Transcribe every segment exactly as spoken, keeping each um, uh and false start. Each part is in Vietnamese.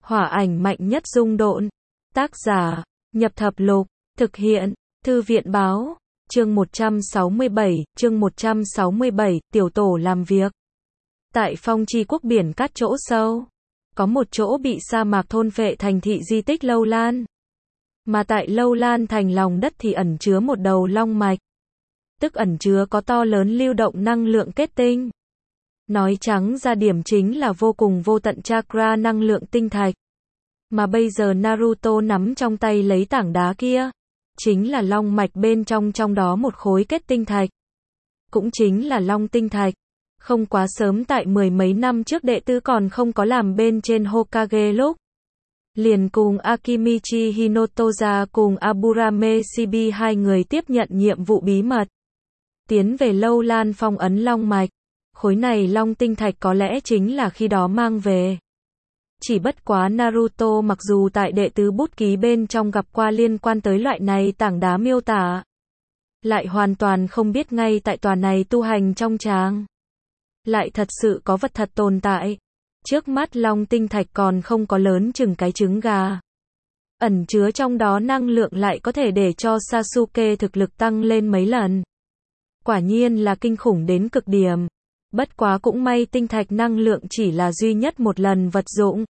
Hỏa ảnh mạnh nhất dung độn. Tác giả, Nhập Thập Lục, thực hiện, Thư viện Báo, chương một trăm sáu mươi bảy, chương một trăm sáu mươi bảy, tiểu tổ làm việc. Tại Phong Chi Quốc biển cát chỗ sâu, có một chỗ bị sa mạc thôn phệ thành thị di tích Lâu Lan. Mà tại Lâu Lan thành lòng đất thì ẩn chứa một đầu long mạch, tức ẩn chứa có to lớn lưu động năng lượng kết tinh. Nói trắng ra điểm chính là vô cùng vô tận chakra năng lượng tinh thạch. Mà bây giờ Naruto nắm trong tay lấy tảng đá kia, chính là long mạch bên trong trong đó một khối kết tinh thạch. Cũng chính là long tinh thạch. Không quá sớm tại mười mấy năm trước đệ tử còn không có làm bên trên Hokage lúc. Liền cùng Akimichi Hinotoza cùng Aburame Shibi hai người tiếp nhận nhiệm vụ bí mật. Tiến về Lâu Lan phong ấn long mạch. Khối này long tinh thạch có lẽ chính là khi đó mang về. Chỉ bất quá Naruto mặc dù tại đệ tứ bút ký bên trong gặp qua liên quan tới loại này tảng đá miêu tả, lại hoàn toàn không biết ngay tại tòa này tu hành trong tràng lại thật sự có vật thật tồn tại. Trước mắt long tinh thạch còn không có lớn chừng cái trứng gà. Ẩn chứa trong đó năng lượng lại có thể để cho Sasuke thực lực tăng lên mấy lần. Quả nhiên là kinh khủng đến cực điểm. Bất quá cũng may tinh thạch năng lượng chỉ là duy nhất một lần vật dụng.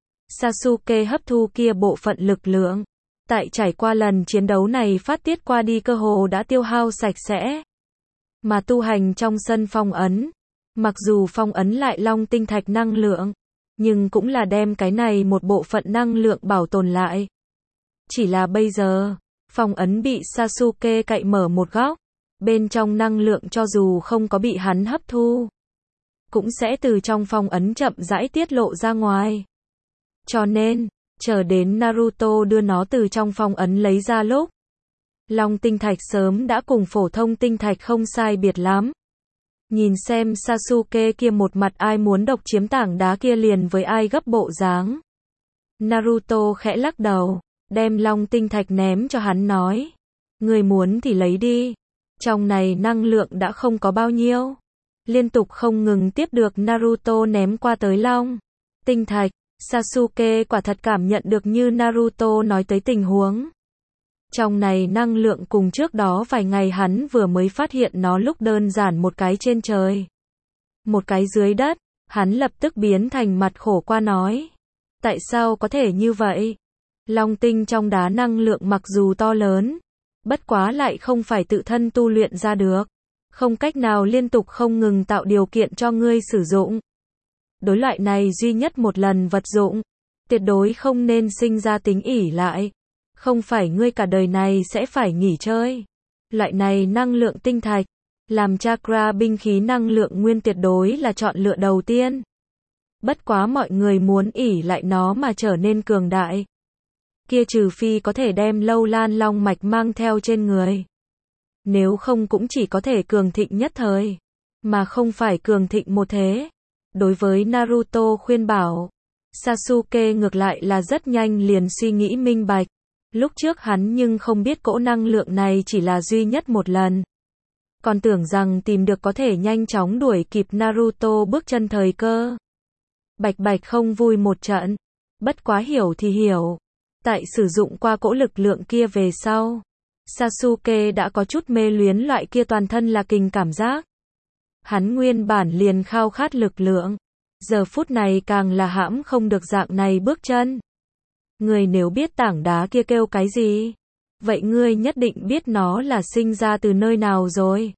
Sasuke hấp thu kia bộ phận lực lượng. Tại trải qua lần chiến đấu này phát tiết qua đi cơ hồ đã tiêu hao sạch sẽ. Mà tu hành trong sân phong ấn. Mặc dù phong ấn lại long tinh thạch năng lượng, nhưng cũng là đem cái này một bộ phận năng lượng bảo tồn lại. Chỉ là bây giờ, phong ấn bị Sasuke cạy mở một góc. Bên trong năng lượng cho dù không có bị hắn hấp thu, cũng sẽ từ trong phong ấn chậm rãi tiết lộ ra ngoài. Cho nên, chờ đến Naruto đưa nó từ trong phong ấn lấy ra lúc, long tinh thạch sớm đã cùng phổ thông tinh thạch không sai biệt lắm. Nhìn xem Sasuke kia một mặt ai muốn độc chiếm tảng đá kia liền với ai gấp bộ dáng. Naruto khẽ lắc đầu, đem long tinh thạch ném cho hắn nói. Người muốn thì lấy đi. Trong này năng lượng đã không có bao nhiêu. Liên tục không ngừng tiếp được Naruto ném qua tới long tinh thạch. Sasuke quả thật cảm nhận được như Naruto nói tới tình huống. Trong này năng lượng cùng trước đó vài ngày hắn vừa mới phát hiện nó lúc đơn giản một cái trên trời, một cái dưới đất, hắn lập tức biến thành mặt khổ qua nói. Tại sao có thể như vậy? Long tinh trong đá năng lượng mặc dù to lớn, bất quá lại không phải tự thân tu luyện ra được, không cách nào liên tục không ngừng tạo điều kiện cho ngươi sử dụng. Đối loại này duy nhất một lần vật dụng, tuyệt đối không nên sinh ra tính ỷ lại. Không phải ngươi cả đời này sẽ phải nghỉ chơi. Loại này năng lượng tinh thạch, làm chakra binh khí năng lượng nguyên tuyệt đối là chọn lựa đầu tiên. Bất quá mọi người muốn ỷ lại nó mà trở nên cường đại. Kia trừ phi có thể đem Lâu Lan long mạch mang theo trên người. Nếu không cũng chỉ có thể cường thịnh nhất thời, mà không phải cường thịnh một thế. Đối với Naruto khuyên bảo, Sasuke ngược lại là rất nhanh liền suy nghĩ minh bạch. Lúc trước hắn nhưng không biết cỗ năng lượng này chỉ là duy nhất một lần. Còn tưởng rằng tìm được có thể nhanh chóng đuổi kịp Naruto bước chân thời cơ. Bạch bạch không vui một trận. Bất quá hiểu thì hiểu. Tại sử dụng qua cỗ lực lượng kia về sau, Sasuke đã có chút mê luyến loại kia toàn thân là kình cảm giác. Hắn nguyên bản liền khao khát lực lượng. Giờ phút này càng là hãm không được dạng này bước chân. Ngươi nếu biết tảng đá kia kêu cái gì, vậy ngươi nhất định biết nó là sinh ra từ nơi nào rồi.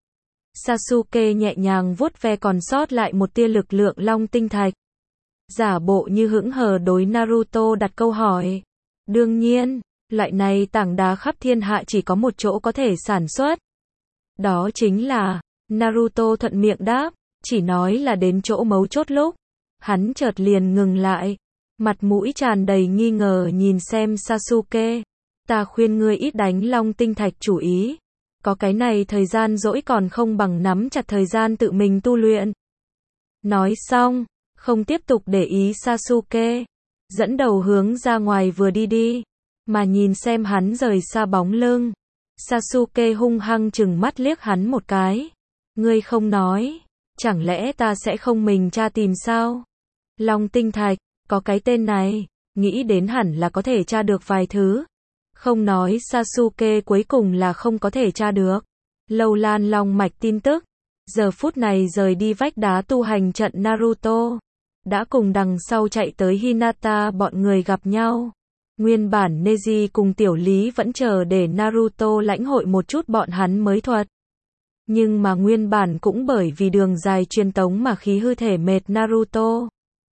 Sasuke nhẹ nhàng vuốt ve còn sót lại một tia lực lượng long tinh thạch. Giả bộ như hững hờ đối Naruto đặt câu hỏi. Đương nhiên, loại này tảng đá khắp thiên hạ chỉ có một chỗ có thể sản xuất. Đó chính là, Naruto thuận miệng đáp, chỉ nói là đến chỗ mấu chốt lúc. Hắn chợt liền ngừng lại. Mặt mũi tràn đầy nghi ngờ nhìn xem Sasuke. Ta khuyên ngươi ít đánh long tinh thạch chủ ý. Có cái này thời gian dỗi còn không bằng nắm chặt thời gian tự mình tu luyện. Nói xong, không tiếp tục để ý Sasuke. Dẫn đầu hướng ra ngoài vừa đi đi. Mà nhìn xem hắn rời xa bóng lưng. Sasuke hung hăng chừng mắt liếc hắn một cái. Ngươi không nói. Chẳng lẽ ta sẽ không mình tra tìm sao? Long tinh thạch. Có cái tên này, nghĩ đến hẳn là có thể tra được vài thứ. Không nói Sasuke cuối cùng là không có thể tra được. Lâu Lan long mạch tin tức. Giờ phút này rời đi vách đá tu hành trận Naruto. Đã cùng đằng sau chạy tới Hinata bọn người gặp nhau. Nguyên bản Neji cùng Tiểu Lý vẫn chờ để Naruto lãnh hội một chút bọn hắn mới thuật. Nhưng mà nguyên bản cũng bởi vì đường dài truyền tống mà khí hư thể mệt Naruto.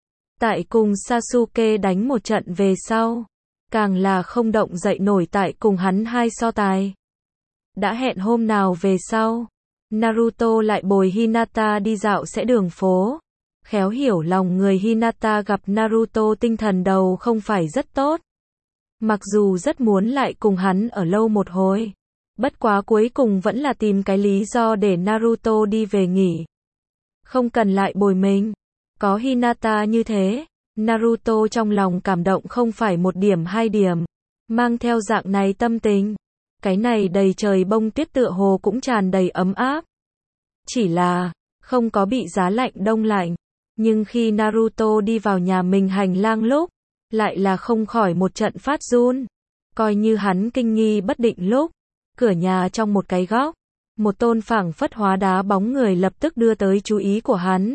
Tại cùng Sasuke đánh một trận về sau. Càng là không động dậy nổi tại cùng hắn hai so tài. Đã hẹn hôm nào về sau. Naruto lại bồi Hinata đi dạo sẽ đường phố. Khéo hiểu lòng người Hinata gặp Naruto tinh thần đầu không phải rất tốt. Mặc dù rất muốn lại cùng hắn ở lâu một hồi. Bất quá cuối cùng vẫn là tìm cái lý do để Naruto đi về nghỉ. Không cần lại bồi mình. Có Hinata như thế, Naruto trong lòng cảm động không phải một điểm hai điểm. Mang theo dạng này tâm tình. Cái này đầy trời bông tuyết tựa hồ cũng tràn đầy ấm áp. Chỉ là, không có bị giá lạnh đông lạnh. Nhưng khi Naruto đi vào nhà mình hành lang lúc, lại là không khỏi một trận phát run. Coi như hắn kinh nghi bất định lúc, cửa nhà trong một cái góc, một tôn phảng phất hóa đá bóng người lập tức đưa tới chú ý của hắn.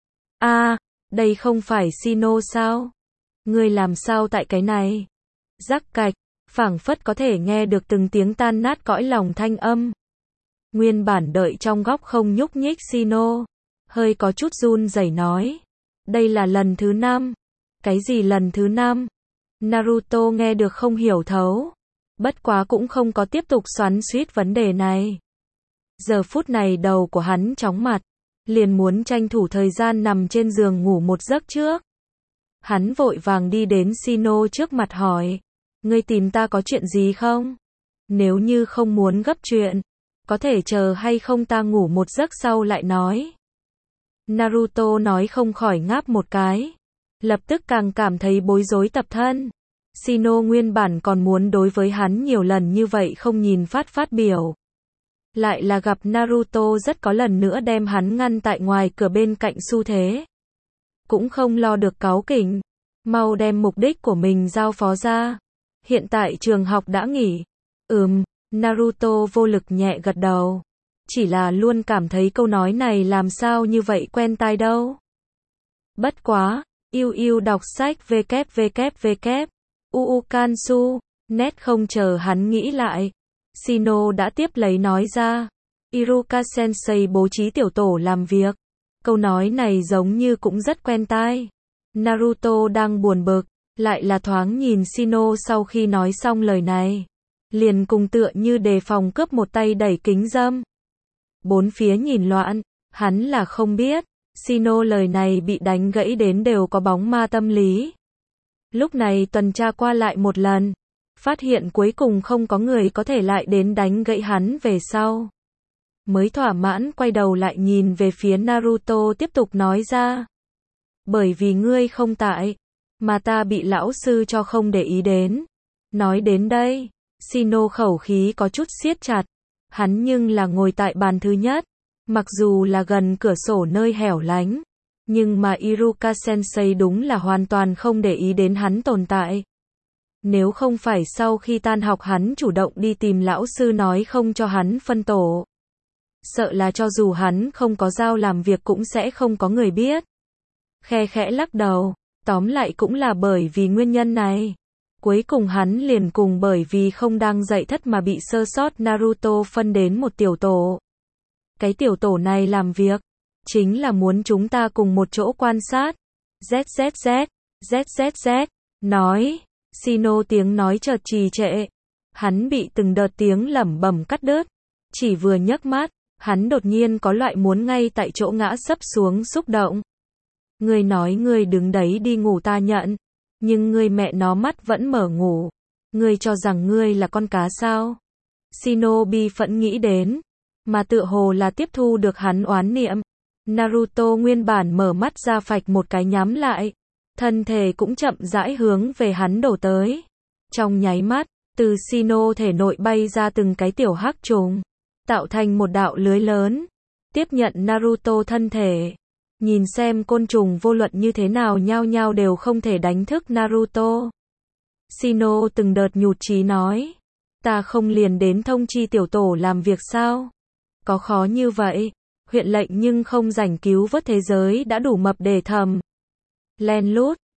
A, à, đây không phải Shino sao? Ngươi làm sao tại cái này? Rắc cạch, phảng phất có thể nghe được từng tiếng tan nát cõi lòng thanh âm. Nguyên bản đợi trong góc không nhúc nhích Shino, hơi có chút run rẩy nói. Đây là lần thứ năm. Cái gì lần thứ năm? Naruto nghe được không hiểu thấu. Bất quá cũng không có tiếp tục xoắn xuýt vấn đề này. Giờ phút này đầu của hắn chóng mặt. Liền muốn tranh thủ thời gian nằm trên giường ngủ một giấc trước. Hắn vội vàng đi đến Shino trước mặt hỏi. Ngươi tìm ta có chuyện gì không? Nếu như không muốn gấp chuyện, có thể chờ hay không ta ngủ một giấc sau lại nói. Naruto nói không khỏi ngáp một cái. Lập tức càng cảm thấy bối rối tập thân. Shino nguyên bản còn muốn đối với hắn nhiều lần như vậy không nhìn phát phát biểu. Lại là gặp Naruto rất có lần nữa đem hắn ngăn tại ngoài cửa bên cạnh xu thế. Cũng không lo được cáu kỉnh. Mau đem mục đích của mình giao phó ra. Hiện tại trường học đã nghỉ. Ừm, Naruto vô lực nhẹ gật đầu. Chỉ là luôn cảm thấy câu nói này làm sao như vậy quen tai đâu. Bất quá, yêu yêu đọc sách www. Uu Kansu, nét không chờ hắn nghĩ lại. Shino đã tiếp lấy nói ra. Iruka Sensei bố trí tiểu tổ làm việc. Câu nói này giống như cũng rất quen tai. Naruto đang buồn bực, lại là thoáng nhìn Shino sau khi nói xong lời này. Liền cùng tựa như đề phòng cướp một tay đẩy kính dâm. Bốn phía nhìn loạn, hắn là không biết. Shino lời này bị đánh gãy đến đều có bóng ma tâm lý. Lúc này tuần tra qua lại một lần. Phát hiện cuối cùng không có người có thể lại đến đánh gãy hắn về sau. Mới thỏa mãn quay đầu lại nhìn về phía Naruto tiếp tục nói ra. Bởi vì ngươi không tại, mà ta bị lão sư cho không để ý đến. Nói đến đây, Shino khẩu khí có chút siết chặt. Hắn nhưng là ngồi tại bàn thứ nhất. Mặc dù là gần cửa sổ nơi hẻo lánh. Nhưng mà Iruka Sensei đúng là hoàn toàn không để ý đến hắn tồn tại. Nếu không phải sau khi tan học hắn chủ động đi tìm lão sư nói không cho hắn phân tổ. Sợ là cho dù hắn không có giao làm việc cũng sẽ không có người biết. Khe khẽ lắc đầu, tóm lại cũng là bởi vì nguyên nhân này. Cuối cùng hắn liền cùng bởi vì không đang dạy thất mà bị sơ sót Naruto phân đến một tiểu tổ. Cái tiểu tổ này làm việc, chính là muốn chúng ta cùng một chỗ quan sát. ZZZ, ZZZ, nói. Shino tiếng nói chợt trì trệ. Hắn bị từng đợt tiếng lẩm bẩm cắt đứt. Chỉ vừa nhấc mắt, hắn đột nhiên có loại muốn ngay tại chỗ ngã sấp xuống xúc động. Ngươi nói ngươi đứng đấy đi ngủ ta nhận. Nhưng ngươi mẹ nó mắt vẫn mở ngủ. Ngươi cho rằng ngươi là con cá sao? Shino bi phẫn nghĩ đến. Mà tựa hồ là tiếp thu được hắn oán niệm. Naruto nguyên bản mở mắt ra phạch một cái nhắm lại. Thân thể cũng chậm rãi hướng về hắn đổ tới. Trong nháy mắt, từ Shino thể nội bay ra từng cái tiểu hắc trùng. Tạo thành một đạo lưới lớn. Tiếp nhận Naruto thân thể. Nhìn xem côn trùng vô luận như thế nào nhao nhao đều không thể đánh thức Naruto. Shino từng đợt nhụt chí nói. Ta không liền đến thông chi tiểu tổ làm việc sao? Có khó như vậy? Huyện lệnh nhưng không rảnh cứu vớt thế giới đã đủ mập để thầm. Len lút,